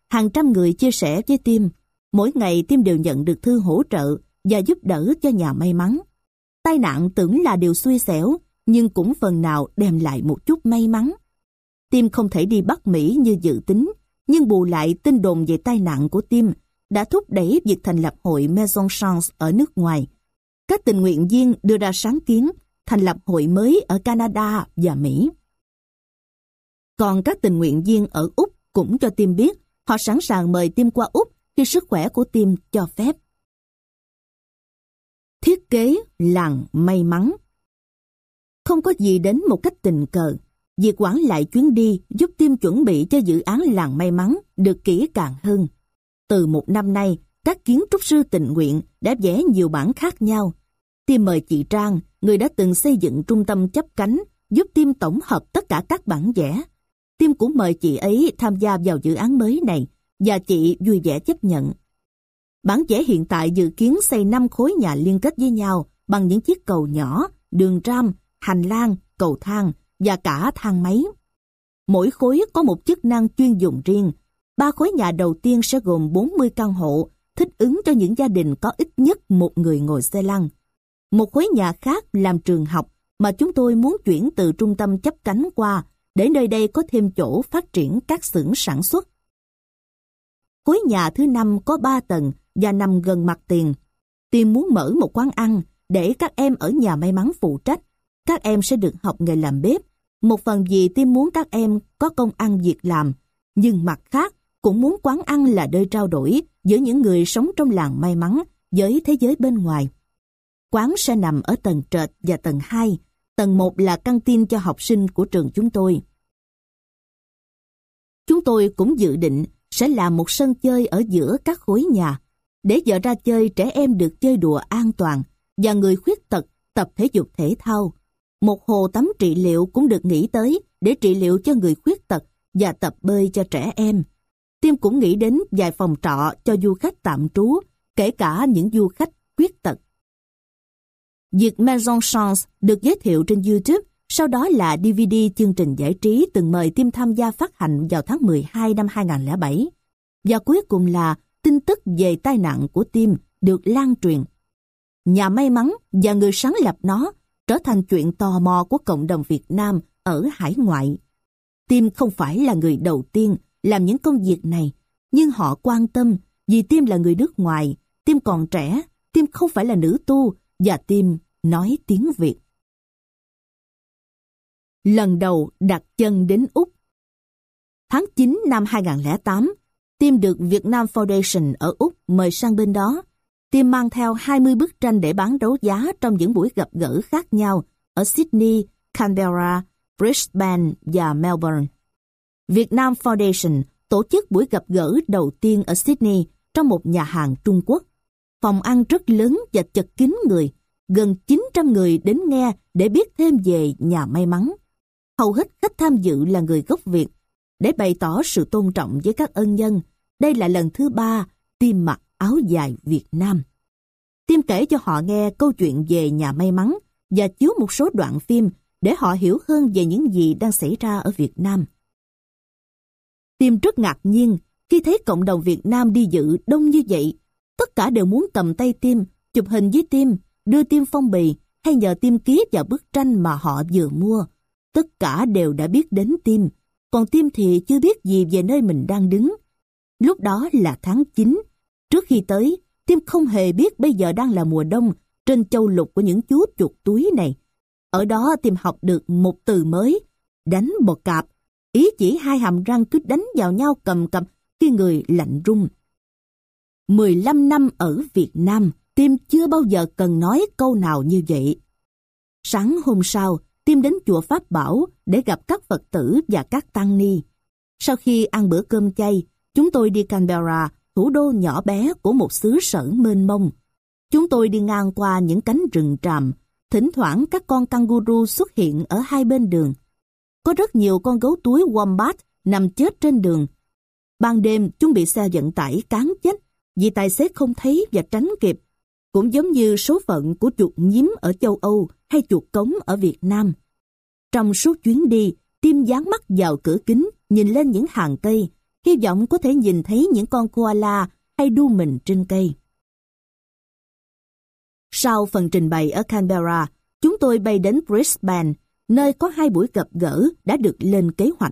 Hàng trăm người chia sẻ với Tim. Mỗi ngày Tim đều nhận được thư hỗ trợ và giúp đỡ cho nhà may mắn. Tai nạn tưởng là điều xui xẻo, nhưng cũng phần nào đem lại một chút may mắn. Tim không thể đi Bắc Mỹ như dự tính, nhưng bù lại tin đồn về tai nạn của Tim đã thúc đẩy việc thành lập hội Maison Chance ở nước ngoài. Các tình nguyện viên đưa ra sáng kiến thành lập hội mới ở Canada và Mỹ. Còn các tình nguyện viên ở Úc cũng cho Tim biết họ sẵn sàng mời Tim qua Úc khi sức khỏe của Tim cho phép. Thiết kế làng may mắn. Không có gì đến một cách tình cờ. Việc hoãn lại chuyến đi giúp Tim chuẩn bị cho dự án làng may mắn được kỹ càng hơn. Từ một năm nay, các kiến trúc sư tình nguyện đã vẽ nhiều bản khác nhau. Tim mời chị Trang, người đã từng xây dựng trung tâm chắp cánh, giúp Tim tổng hợp tất cả các bản vẽ. Tim cũng mời chị ấy tham gia vào dự án mới này, và chị vui vẻ chấp nhận. Bản vẽ hiện tại dự kiến xây 5 khối nhà liên kết với nhau bằng những chiếc cầu nhỏ, đường ram, hành lang, cầu thang và cả thang máy. Mỗi khối có một chức năng chuyên dụng riêng. 3 khối nhà đầu tiên sẽ gồm 40 căn hộ, thích ứng cho những gia đình có ít nhất một người ngồi xe lăn. Một khối nhà khác làm trường học mà chúng tôi muốn chuyển từ trung tâm chắp cánh qua, để nơi đây có thêm chỗ phát triển các xưởng sản xuất. Khối nhà thứ 5 có 3 tầng và nằm gần mặt tiền. Tim muốn mở một quán ăn để các em ở nhà may mắn phụ trách. Các em sẽ được học nghề làm bếp. Một phần vì Tim muốn các em có công ăn việc làm, nhưng mặt khác cũng muốn quán ăn là nơi trao đổi giữa những người sống trong làng may mắn với thế giới bên ngoài. Quán sẽ nằm ở tầng trệt và tầng 2. Tầng 1 là căng tin cho học sinh của trường chúng tôi. Chúng tôi cũng dự định sẽ làm một sân chơi ở giữa các khối nhà, để giờ ra chơi trẻ em được chơi đùa an toàn và người khuyết tật tập thể dục thể thao. Một hồ tắm trị liệu cũng được nghĩ tới để trị liệu cho người khuyết tật và tập bơi cho trẻ em. Tim cũng nghĩ đến vài phòng trọ cho du khách tạm trú, kể cả những du khách khuyết tật. Việc Maison Chance được giới thiệu trên YouTube, sau đó là DVD chương trình giải trí từng mời Tim tham gia phát hành vào tháng 12 năm 2007. Và cuối cùng là tin tức về tai nạn của Tim được lan truyền. Nhà may mắn và người sáng lập nó trở thành chuyện tò mò của cộng đồng Việt Nam ở hải ngoại. Tim không phải là người đầu tiên làm những công việc này, nhưng họ quan tâm vì Tim là người nước ngoài, Tim còn trẻ, Tim không phải là nữ tu và Tim nói tiếng Việt. Lần đầu đặt chân đến Úc. Tháng 9 năm 2008, Tim được Vietnam Foundation ở Úc mời sang bên đó. Tim mang theo 20 bức tranh để bán đấu giá trong những buổi gặp gỡ khác nhau ở Sydney, Canberra, Brisbane và Melbourne. Vietnam Foundation tổ chức buổi gặp gỡ đầu tiên ở Sydney trong một nhà hàng Trung Quốc. Phòng ăn rất lớn và chật kín người, gần 900 người đến nghe để biết thêm về nhà may mắn. Hầu hết khách tham dự là người gốc Việt. Để bày tỏ sự tôn trọng với các ân nhân, đây là lần thứ 3 Tim mặc áo dài Việt Nam. Tim kể cho họ nghe câu chuyện về nhà may mắn và chiếu một số đoạn phim để họ hiểu hơn về những gì đang xảy ra ở Việt Nam. Tim rất ngạc nhiên khi thấy cộng đồng Việt Nam đi dự đông như vậy. Tất cả đều muốn cầm tay Tim, chụp hình với Tim, đưa Tim phong bì hay nhờ Tim ký vào bức tranh mà họ vừa mua. Tất cả đều đã biết đến Tim, còn Tim thì chưa biết gì về nơi mình đang đứng. Lúc đó là tháng 9. Trước khi tới, Tim không hề biết bây giờ đang là mùa đông trên châu lục của những chú chuột túi này. Ở đó Tim học được một từ mới, đánh bò cạp, ý chỉ hai hàm răng cứ đánh vào nhau cầm cập khi người lạnh run. 15 năm ở Việt Nam, Tim chưa bao giờ cần nói câu nào như vậy. Sáng hôm sau, Tim đến chùa Pháp Bảo để gặp các Phật tử và các tăng ni. Sau khi ăn bữa cơm chay, chúng tôi đi Canberra, thủ đô nhỏ bé của một xứ sở mênh mông. Chúng tôi đi ngang qua những cánh rừng tràm, thỉnh thoảng các con kangaroo xuất hiện ở hai bên đường. Có rất nhiều con gấu túi wombat nằm chết trên đường. Ban đêm chúng bị xe vận tải cán chết vì tài xế không thấy và tránh kịp. Cũng giống như số phận của chuột nhím ở châu Âu hay chuột cống ở Việt Nam. Trong suốt chuyến đi, Tim dán mắt vào cửa kính, nhìn lên những hàng cây. hy vọng có thể nhìn thấy những con koala hay đu mình trên cây. Sau phần trình bày ở Canberra, chúng tôi bay đến Brisbane, nơi có 2 buổi gặp gỡ đã được lên kế hoạch.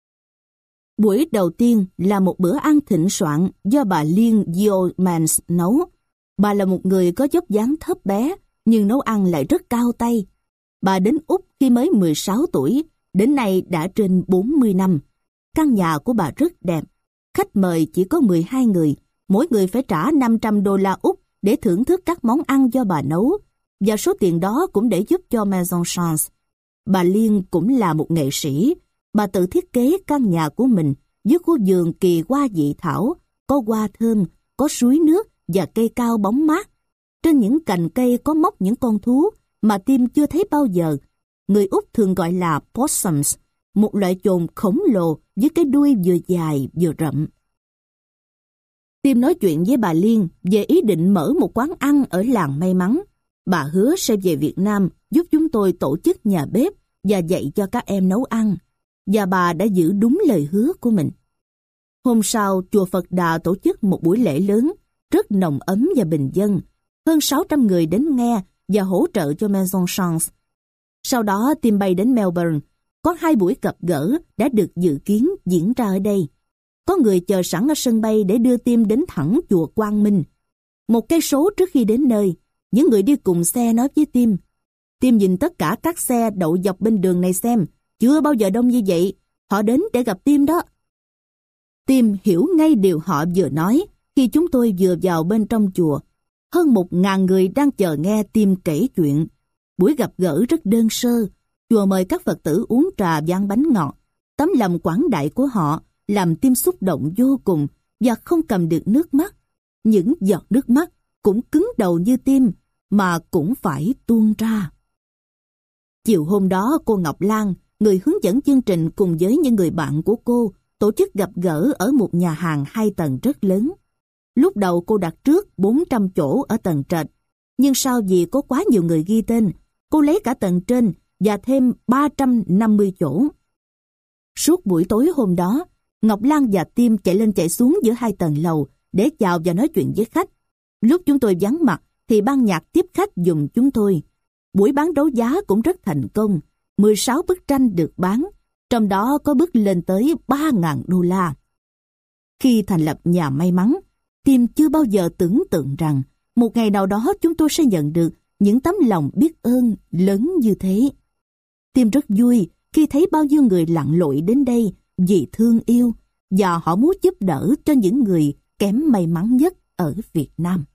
Buổi đầu tiên là một bữa ăn thịnh soạn do bà Liên Yeomans nấu. Bà là một người có vóc dáng thấp bé, nhưng nấu ăn lại rất cao tay. Bà đến Úc khi mới 16 tuổi, đến nay đã trên 40 năm. Căn nhà của bà rất đẹp. Khách mời chỉ có 12 người, mỗi người phải trả $500 Úc để thưởng thức các món ăn do bà nấu, và số tiền đó cũng để giúp cho Maison Chance. Bà Liên cũng là một nghệ sĩ. Bà tự thiết kế căn nhà của mình với khu vườn kỳ hoa dị thảo, có hoa thơm, có suối nước và cây cao bóng mát. Trên những cành cây có móc những con thú mà Tim chưa thấy bao giờ. Người Úc thường gọi là possums, một loại chồn khổng lồ với cái đuôi vừa dài vừa rậm. Tim nói chuyện với bà Liên về ý định mở một quán ăn ở làng may mắn. Bà hứa sẽ về Việt Nam giúp chúng tôi tổ chức nhà bếp và dạy cho các em nấu ăn. Và bà đã giữ đúng lời hứa của mình. Hôm sau, chùa Phật Đà tổ chức một buổi lễ lớn, rất nồng ấm và bình dân. Hơn 600 người đến nghe và hỗ trợ cho Maison Chance. Sau đó, Tim bay đến Melbourne. Có 2 buổi gặp gỡ đã được dự kiến diễn ra ở đây. Có người chờ sẵn ở sân bay để đưa Tim đến thẳng chùa Quang Minh. 1 cây số trước khi đến nơi, những người đi cùng xe nói với Tim. Tim nhìn tất cả các xe đậu dọc bên đường này xem, chưa bao giờ đông như vậy, họ đến để gặp Tim đó. Tim hiểu ngay điều họ vừa nói khi chúng tôi vừa vào bên trong chùa. Hơn 1.000 người đang chờ nghe Tim kể chuyện. Buổi gặp gỡ rất đơn sơ. Chùa mời các Phật tử uống trà và ăn bánh ngọt. Tấm lòng quảng đại của họ làm Tim xúc động vô cùng và không cầm được nước mắt. Những giọt nước mắt cũng cứng đầu như Tim mà cũng phải tuôn ra. Chiều hôm đó, cô Ngọc Lan, người hướng dẫn chương trình cùng với những người bạn của cô, tổ chức gặp gỡ ở một nhà hàng 2 tầng rất lớn. Lúc đầu cô đặt trước 400 chỗ ở tầng trệt, nhưng sau vì có quá nhiều người ghi tên, cô lấy cả tầng trên và thêm 350 chỗ. Suốt buổi tối hôm đó, Ngọc Lan và Tim chạy lên chạy xuống giữa 2 tầng lầu để chào và nói chuyện với khách. Lúc chúng tôi vắng mặt thì ban nhạc tiếp khách giùm chúng tôi. Buổi bán đấu giá cũng rất thành công. 16 bức tranh được bán, trong đó có bức lên tới $3.000. Khi thành lập nhà may mắn, Tim chưa bao giờ tưởng tượng rằng một ngày nào đó chúng tôi sẽ nhận được những tấm lòng biết ơn lớn như thế. Tim rất vui khi thấy bao nhiêu người lặn lội đến đây vì thương yêu và họ muốn giúp đỡ cho những người kém may mắn nhất ở Việt Nam.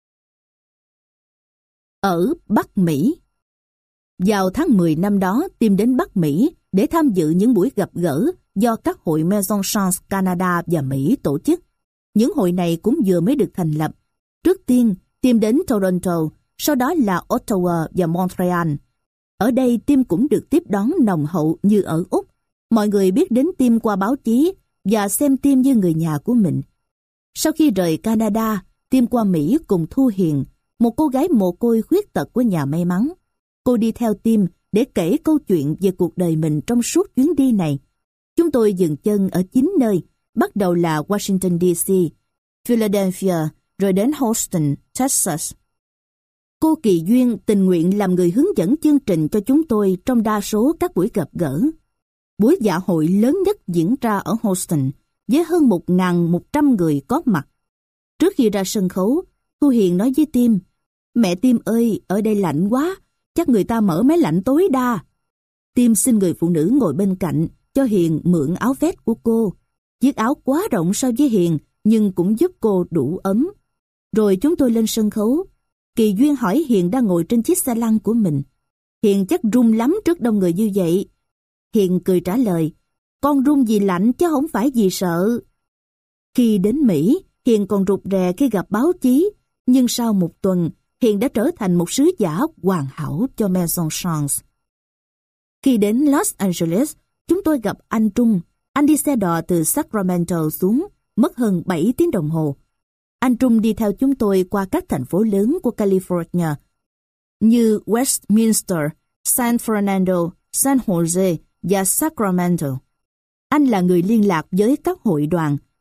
Ở Bắc Mỹ. Vào tháng 10 năm đó, Tim đến Bắc Mỹ để tham dự những buổi gặp gỡ do các hội Maison Chance Canada và Mỹ tổ chức. Những hội này cũng vừa mới được thành lập. Trước tiên, Tim đến Toronto, sau đó là Ottawa và Montreal. Ở đây, Tim cũng được tiếp đón nồng hậu như ở Úc. Mọi người biết đến Tim qua báo chí và xem Tim như người nhà của mình. Sau khi rời Canada, Tim qua Mỹ cùng Thu Hiền, một cô gái mồ côi khuyết tật của nhà may mắn. Cô đi theo Tim để kể câu chuyện về cuộc đời mình trong suốt chuyến đi này. Chúng tôi dừng chân ở 9 nơi, bắt đầu là Washington DC, Philadelphia, rồi đến Houston, Texas. Cô Kỳ Duyên tình nguyện làm người hướng dẫn chương trình cho chúng tôi trong đa số các buổi gặp gỡ. Buổi dạ hội lớn nhất diễn ra ở Houston, với hơn 1.100 người có mặt. Trước khi ra sân khấu, Thu Hiền nói với Tim, "Mẹ Tim ơi, ở đây lạnh quá, chắc người ta mở máy lạnh tối đa." Tim xin người phụ nữ ngồi bên cạnh cho Hiền mượn áo vest của cô. Chiếc áo quá rộng so với Hiền, nhưng cũng giúp cô đủ ấm. Rồi chúng tôi lên sân khấu. Kỳ Duyên hỏi Hiền đang ngồi trên chiếc xe lăn của mình. Hiền chắc run lắm trước đông người như vậy. Hiền cười trả lời, "Con run vì lạnh chứ không phải vì sợ." Khi đến Mỹ, Hiền còn rụt rè khi gặp báo chí, nhưng sau một tuần, Hiền đã trở thành một sứ giả hoàn hảo cho Maison Chance. Khi đến Los Angeles, chúng tôi gặp anh Trung. Anh đi xe đò từ Sacramento xuống, mất hơn 7 tiếng đồng hồ. Anh Trung đi theo chúng tôi qua các thành phố lớn của California như Westminster, San Fernando, San Jose và Sacramento. Anh là người liên lạc với các hội đoàn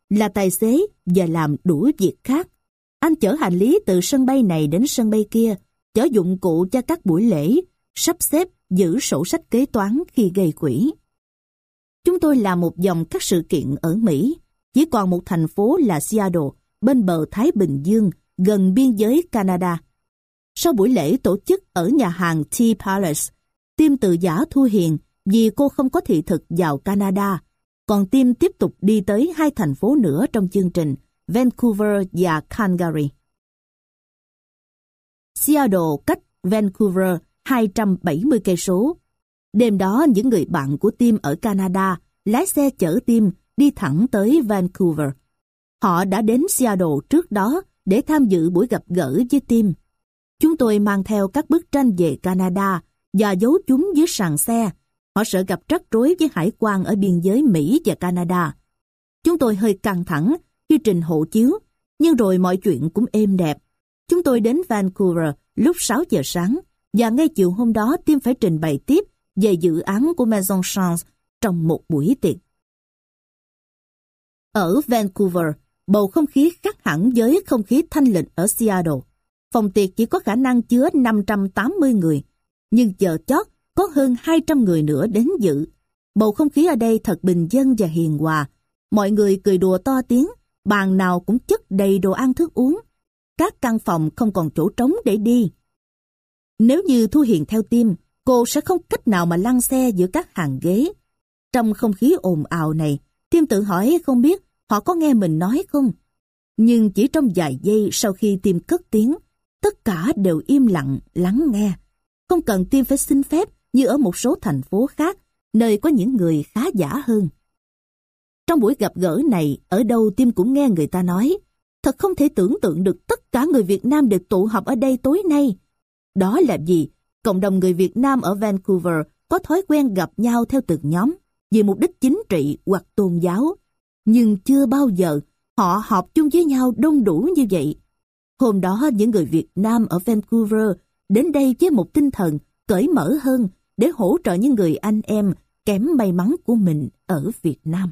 là tài xế và làm đủ việc khác. Anh chở hành lý từ sân bay này đến sân bay kia, chở dụng cụ cho các buổi lễ, sắp xếp, giữ sổ sách kế toán khi gây quỹ. Chúng tôi làm một dòng các sự kiện ở Mỹ. Chỉ còn một thành phố là Seattle, bên bờ Thái Bình Dương, gần biên giới Canada. Sau buổi lễ tổ chức ở nhà hàng Tea Palace, Tim từ giã Thu Hiền vì cô không có thị thực vào Canada, còn Tim tiếp tục đi tới 2 thành phố nữa trong chương trình, Vancouver và Calgary. Seattle cách Vancouver 270 cây số. Đêm đó, những người bạn của Tim ở Canada lái xe chở Tim đi thẳng tới Vancouver. Họ đã đến Seattle trước đó để tham dự buổi gặp gỡ với Tim. Chúng tôi mang theo các bức tranh về Canada và giấu chúng dưới sàn xe. Họ sợ gặp rắc rối với hải quan ở biên giới Mỹ và Canada. Chúng tôi hơi căng thẳng khi trình hộ chiếu, nhưng rồi mọi chuyện cũng êm đẹp. Chúng tôi đến Vancouver lúc 6 giờ sáng, và ngay chiều hôm đó Tim phải trình bày tiếp về dự án của Maison Chance trong một buổi tiệc. Ở Vancouver, bầu không khí khác hẳn với không khí thanh lịch ở Seattle. Phòng tiệc chỉ có khả năng chứa 580 người, nhưng giờ chót có hơn 200 người nữa đến dự. Bầu không khí ở đây thật bình dân và hiền hòa. Mọi người cười đùa to tiếng, bàn nào cũng chất đầy đồ ăn thức uống. Các căn phòng không còn chỗ trống để đi. Nếu như Thu Hiền theo Tim, cô sẽ không cách nào mà lăn xe giữa các hàng ghế. Trong không khí ồn ào này, Tim tự hỏi không biết họ có nghe mình nói không. Nhưng chỉ trong vài giây sau khi Tim cất tiếng, tất cả đều im lặng lắng nghe. Không cần Tim phải xin phép như ở một số thành phố khác, nơi có những người khá giả hơn. Trong buổi gặp gỡ này, ở đâu Tim cũng nghe người ta nói, thật không thể tưởng tượng được tất cả người Việt Nam đều tụ họp ở đây tối nay. Đó là vì cộng đồng người Việt Nam ở Vancouver có thói quen gặp nhau theo từng nhóm vì mục đích chính trị hoặc tôn giáo. Nhưng chưa bao giờ họ họp chung với nhau đông đủ như vậy. Hôm đó những người Việt Nam ở Vancouver đến đây với một tinh thần cởi mở hơn để hỗ trợ những người anh em kém may mắn của mình ở Việt Nam.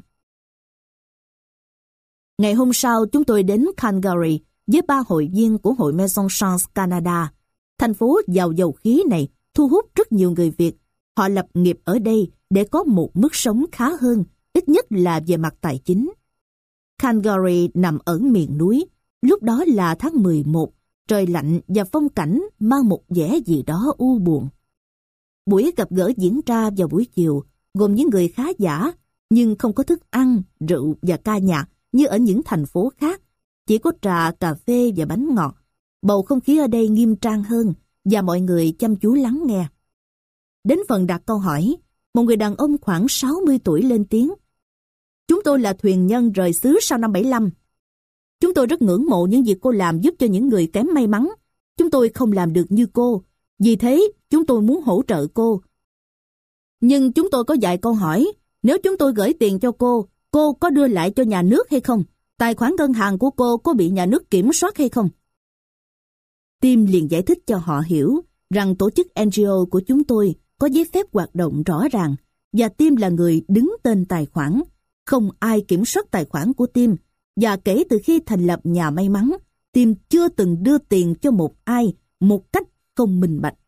Ngày hôm sau chúng tôi đến Calgary với 3 hội viên của hội Maison Chance Canada. Thành phố giàu dầu khí này thu hút rất nhiều người Việt. Họ lập nghiệp ở đây để có một mức sống khá hơn, ít nhất là về mặt tài chính. Calgary nằm ở miền núi. Lúc đó là tháng 11, trời lạnh và phong cảnh mang một vẻ gì đó u buồn. Buổi gặp gỡ diễn ra vào buổi chiều, gồm những người khá giả, nhưng không có thức ăn, rượu và ca nhạc như ở những thành phố khác. Chỉ có trà, cà phê và bánh ngọt. Bầu không khí ở đây nghiêm trang hơn và mọi người chăm chú lắng nghe. Đến phần đặt câu hỏi, một người đàn ông khoảng 60 tuổi lên tiếng. Chúng tôi là thuyền nhân rời xứ sau năm 75. Chúng tôi rất ngưỡng mộ những việc cô làm giúp cho những người kém may mắn. Chúng tôi không làm được như cô. Vì thế, chúng tôi muốn hỗ trợ cô. Nhưng chúng tôi có vài câu hỏi. Nếu chúng tôi gửi tiền cho cô có đưa lại cho nhà nước hay không? Tài khoản ngân hàng của cô có bị nhà nước kiểm soát hay không? Tim liền giải thích cho họ hiểu rằng tổ chức NGO của chúng tôi có giấy phép hoạt động rõ ràng và Tim là người đứng tên tài khoản. Không ai kiểm soát tài khoản của Tim. Và kể từ khi thành lập nhà may mắn, Tim chưa từng đưa tiền cho một ai một cách không minh bạch.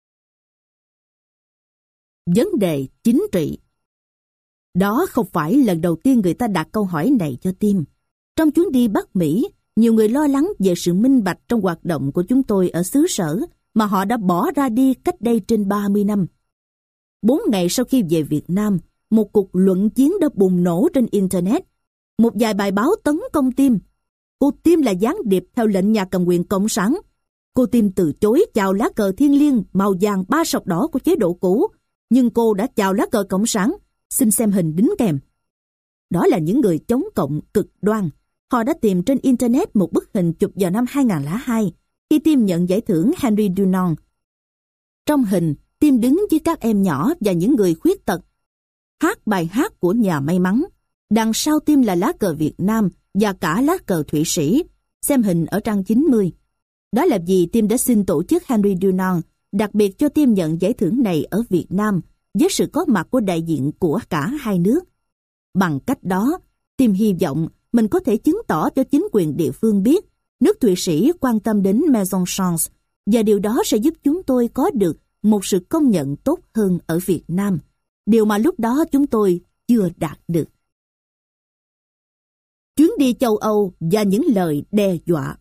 Vấn đề chính trị. Đó không phải lần đầu tiên người ta đặt câu hỏi này cho Tim. Trong chuyến đi Bắc Mỹ, nhiều người lo lắng về sự minh bạch trong hoạt động của chúng tôi ở xứ sở mà họ đã bỏ ra đi cách đây trên 30 năm. 4 ngày sau khi về Việt Nam, một cuộc luận chiến đã bùng nổ trên Internet. Một vài bài báo tấn công Tim. Cô Tim là gián điệp theo lệnh nhà cầm quyền Cộng sản. Cô Tim từ chối chào lá cờ thiêng liêng màu vàng 3 sọc đỏ của chế độ cũ, nhưng cô đã chào lá cờ Cộng sản. Xin xem hình đính kèm. Đó là những người chống cộng cực đoan. Họ đã tìm trên Internet một bức hình chụp vào năm 2002 khi Tim nhận giải thưởng Henry Dunant. Trong hình, Tim đứng với các em nhỏ và những người khuyết tật, hát bài hát của nhà may mắn. Đằng sau Tim là lá cờ Việt Nam và cả lá cờ Thụy Sĩ. Xem hình ở trang 90. Đó là vì Tim đã xin tổ chức Henry Dunant đặc biệt cho Tim nhận giải thưởng này ở Việt Nam với sự có mặt của đại diện của cả hai nước. Bằng cách đó, Tim hy vọng mình có thể chứng tỏ cho chính quyền địa phương biết nước Thụy Sĩ quan tâm đến Maison Chance, và điều đó sẽ giúp chúng tôi có được một sự công nhận tốt hơn ở Việt Nam, điều mà lúc đó chúng tôi chưa đạt được. Chuyến đi châu Âu và những lời đe dọa.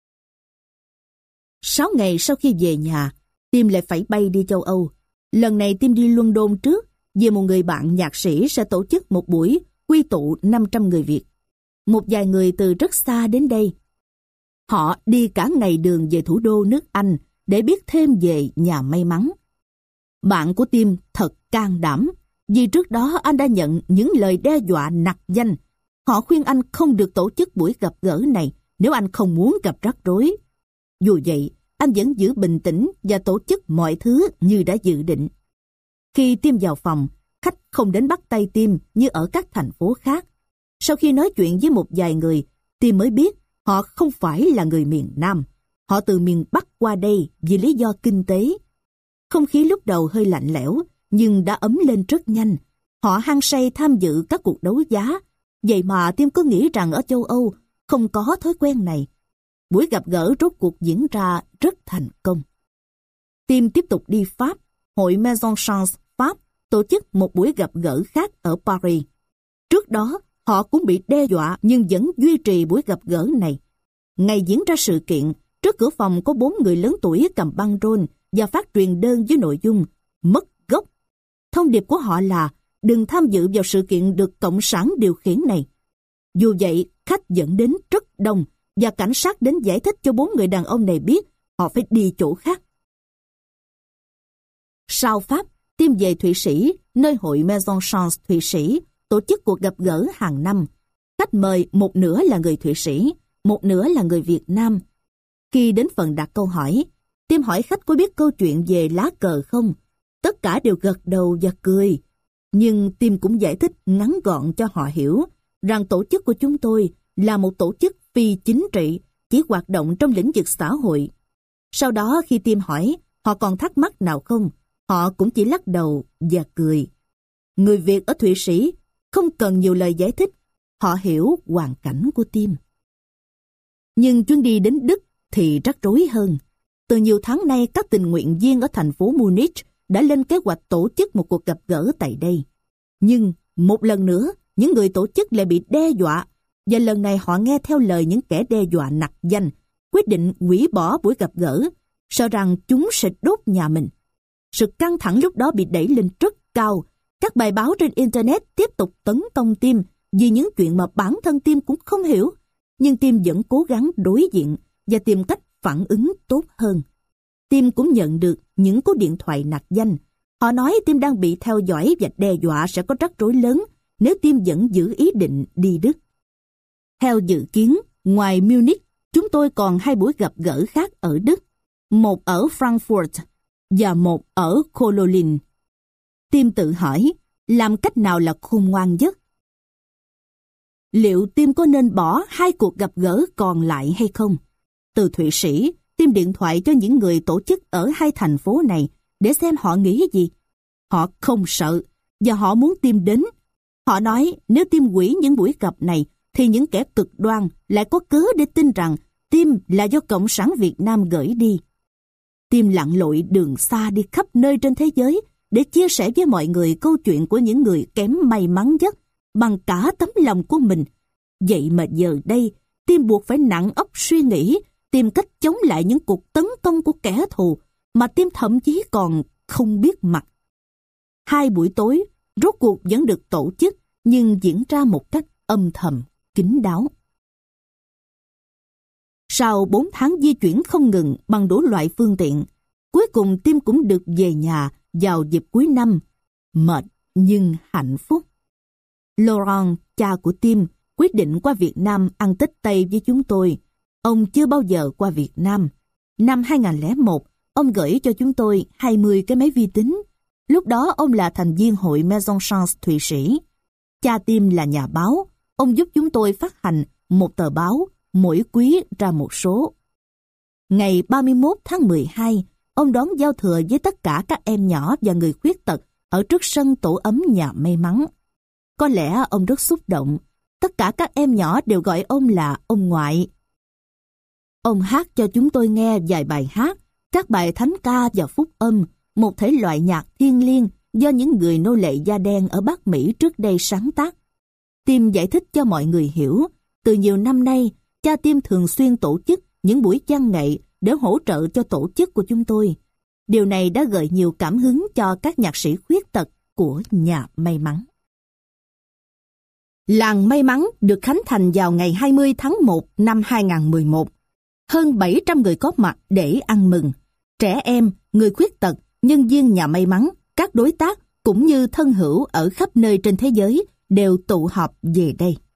6 ngày sau khi về nhà, Tim lại phải bay đi châu Âu. Lần này Tim đi London trước, vì một người bạn nhạc sĩ sẽ tổ chức một buổi quy tụ 500 người Việt. Một vài người từ rất xa đến đây. Họ đi cả ngày đường về thủ đô nước Anh để biết thêm về nhà may mắn. Bạn của Tim thật can đảm, vì trước đó anh đã nhận những lời đe dọa nặc danh. Họ khuyên anh không được tổ chức buổi gặp gỡ này nếu anh không muốn gặp rắc rối. Dù vậy, anh vẫn giữ bình tĩnh và tổ chức mọi thứ như đã dự định. Khi Tim vào phòng, khách không đến bắt tay Tim như ở các thành phố khác. Sau khi nói chuyện với một vài người, Tim mới biết họ không phải là người miền Nam. Họ từ miền Bắc qua đây vì lý do kinh tế. Không khí lúc đầu hơi lạnh lẽo, nhưng đã ấm lên rất nhanh. Họ hăng say tham dự các cuộc đấu giá. Vậy mà Tim có nghĩ rằng ở châu Âu không có thói quen này. Buổi gặp gỡ rốt cuộc diễn ra rất thành công. Tim tiếp tục đi Pháp. Hội Maison Chance Pháp tổ chức một buổi gặp gỡ khác ở Paris. Trước đó, họ cũng bị đe dọa nhưng vẫn duy trì buổi gặp gỡ này. Ngày diễn ra sự kiện, trước cửa phòng có 4 người lớn tuổi cầm băng rôn và phát truyền đơn với nội dung mất gốc. Thông điệp của họ là đừng tham dự vào sự kiện được Cộng sản điều khiển này. Dù vậy, khách dẫn đến rất đông và cảnh sát đến giải thích cho 4 người đàn ông này biết họ phải đi chỗ khác. Sau Pháp, Tim về Thụy Sĩ, nơi hội Maison Chance Thụy Sĩ tổ chức cuộc gặp gỡ hàng năm. Khách mời một nửa là người Thụy Sĩ, một nửa là người Việt Nam. Khi đến phần đặt câu hỏi, Tim hỏi khách có biết câu chuyện về lá cờ không? Tất cả đều gật đầu và cười. Nhưng Tim cũng giải thích ngắn gọn cho họ hiểu rằng tổ chức của chúng tôi là một tổ chức phi chính trị, chỉ hoạt động trong lĩnh vực xã hội. Sau đó khi Tim hỏi họ còn thắc mắc nào không, họ cũng chỉ lắc đầu và cười. Người Việt ở Thụy Sĩ không cần nhiều lời giải thích, họ hiểu hoàn cảnh của Tim. Nhưng chuyến đi đến Đức thì rắc rối hơn. Từ nhiều tháng nay, các tình nguyện viên ở thành phố Munich đã lên kế hoạch tổ chức một cuộc gặp gỡ tại đây. Nhưng một lần nữa, những người tổ chức lại bị đe dọa, và lần này họ nghe theo lời những kẻ đe dọa nặc danh, quyết định hủy bỏ buổi gặp gỡ, sợ rằng chúng sẽ đốt nhà mình. Sự căng thẳng lúc đó bị đẩy lên rất cao. Các bài báo trên Internet tiếp tục tấn công Tim vì những chuyện mà bản thân Tim cũng không hiểu. Nhưng Tim vẫn cố gắng đối diện và tìm cách phản ứng tốt hơn. Tim cũng nhận được những cú điện thoại nặc danh. Họ nói Tim đang bị theo dõi và đe dọa sẽ có rắc rối lớn nếu Tim vẫn giữ ý định đi Đức. Theo dự kiến, ngoài Munich, chúng tôi còn 2 buổi gặp gỡ khác ở Đức, một ở Frankfurt và một ở Cologne. Tim tự hỏi, làm cách nào là khôn ngoan nhất? Liệu Tim có nên bỏ 2 cuộc gặp gỡ còn lại hay không? Từ Thụy Sĩ, Tim điện thoại cho những người tổ chức ở 2 thành phố này để xem họ nghĩ gì. Họ không sợ và họ muốn Tim đến. Họ nói nếu Tim hủy những buổi gặp này thì những kẻ cực đoan lại có cớ để tin rằng Tim là do Cộng sản Việt Nam gửi đi. Tim lặn lội đường xa đi khắp nơi trên thế giới để chia sẻ với mọi người câu chuyện của những người kém may mắn nhất bằng cả tấm lòng của mình. Vậy mà giờ đây, Tim buộc phải nặng óc suy nghĩ, tìm cách chống lại những cuộc tấn công của kẻ thù mà Tim thậm chí còn không biết mặt. 2 buổi tối, rốt cuộc vẫn được tổ chức nhưng diễn ra một cách âm thầm, kín đáo. Sau 4 tháng di chuyển không ngừng bằng đủ loại phương tiện, cuối cùng Tim cũng được về nhà vào dịp cuối năm, mệt nhưng hạnh phúc. Laurent, cha của Tim, quyết định qua Việt Nam ăn Tết Tây với chúng tôi. Ông chưa bao giờ qua Việt Nam. Năm 2001, ông gửi cho chúng tôi 20 cái máy vi tính. Lúc đó ông là thành viên hội Maison Chance Thụy Sĩ. Cha Tim là nhà báo. Ông giúp chúng tôi phát hành một tờ báo, mỗi quý ra một số. Ngày 31 tháng 12, ông đón giao thừa với tất cả các em nhỏ và người khuyết tật ở trước sân tổ ấm nhà may mắn. Có lẽ ông rất xúc động. Tất cả các em nhỏ đều gọi ông là ông ngoại. Ông hát cho chúng tôi nghe vài bài hát, các bài thánh ca và phúc âm, một thể loại nhạc thiêng liêng do những người nô lệ da đen ở Bắc Mỹ trước đây sáng tác. Tim giải thích cho mọi người hiểu, từ nhiều năm nay, cha Tim thường xuyên tổ chức những buổi văn nghệ để hỗ trợ cho tổ chức của chúng tôi. Điều này đã gợi nhiều cảm hứng cho các nhạc sĩ khuyết tật của nhà may mắn. Làng may mắn được khánh thành vào ngày 20 tháng 1 năm 2011. Hơn 700 người có mặt để ăn mừng. Trẻ em, người khuyết tật, nhân viên nhà may mắn, các đối tác cũng như thân hữu ở khắp nơi trên thế giới đều tụ họp về đây.